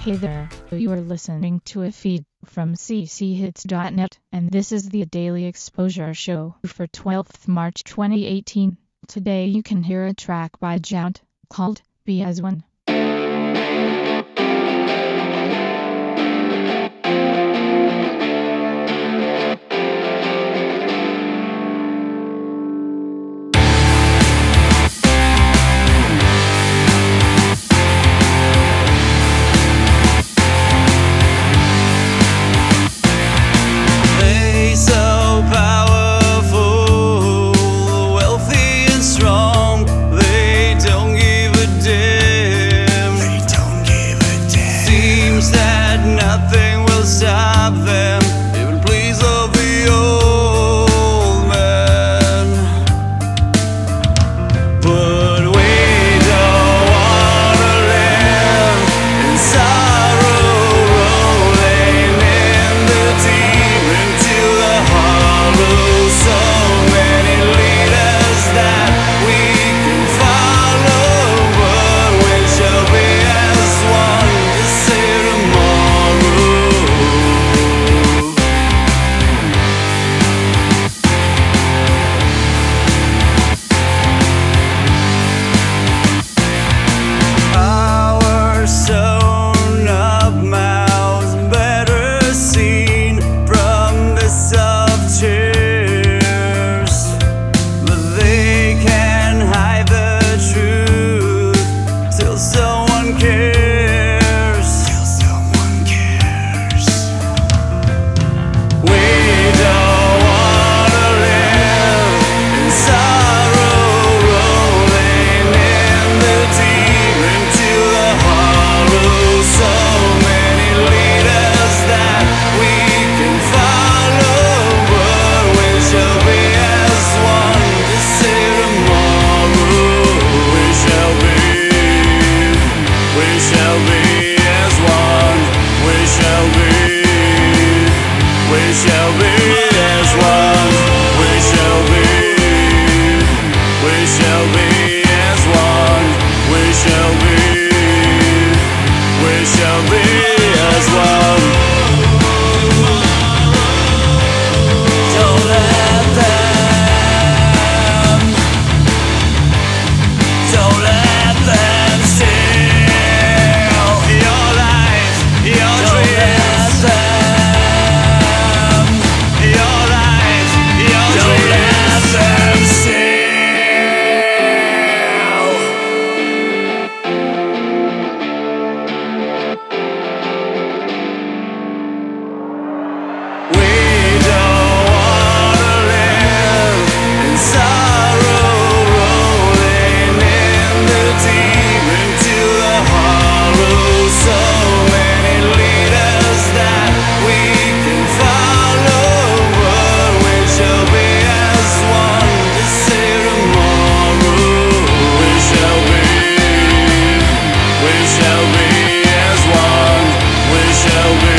Hey there, you are listening to a feed from cchits.net, and this is the Daily Exposure Show for 12th March 2018. Today you can hear a track by Jount called Be As One. Nothing will stop them, even please of the old man. But we don't wanna live in sorrow, rolling in the deep into the hollow. So many leaders that we can follow, but we shall be as one to say tomorrow. Our sewn up mouths better seen from the soft chairs, but they can hide the truth till someone cares. We don't wanna live in sorrow, rolling in the deep into the hollow. So many leaders that we can follow, but we shall be as one to say tomorrow. We shall be as one. We shall be as one. We shall be as one. We shall be as one. Don't let them steal your life, your dreams. Your life, your dreams. Don't let them steal. We don't wanna live in sorrow, rolling in the deep into the hollow. So many leaders that we can follow, but we shall be as one to say tomorrow. We shall be as one. We shall be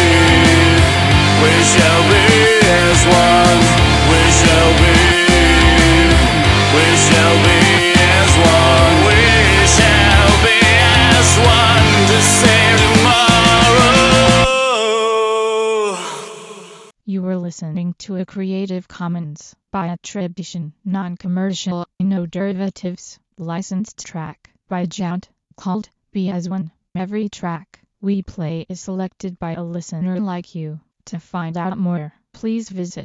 as one. We shall be as one. We shall be as one to say tomorrow. You were listening to a Creative Commons by attribution, non-commercial, no derivatives, licensed track by Jount called Be As One. Every track we play is selected by a listener like you. To find out more, please visit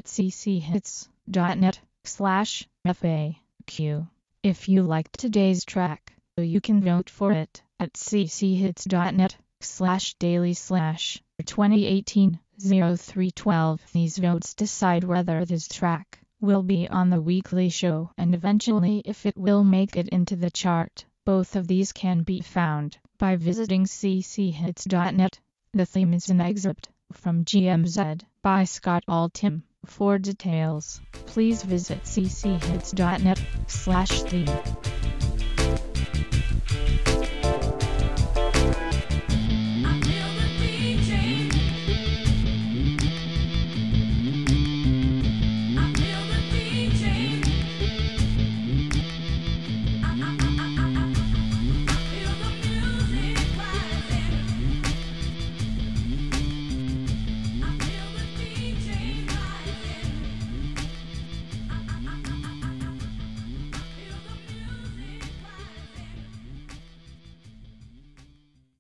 cchits.net/FAQ. If you liked today's track, you can vote for it at cchits.net/daily/2018-0312. These votes decide whether this track will be on the weekly show and eventually if it will make it into the chart. Both of these can be found by visiting cchits.net. The theme is an excerpt from GMZ by Scott Altham. For details, please visit cchits.net/theme.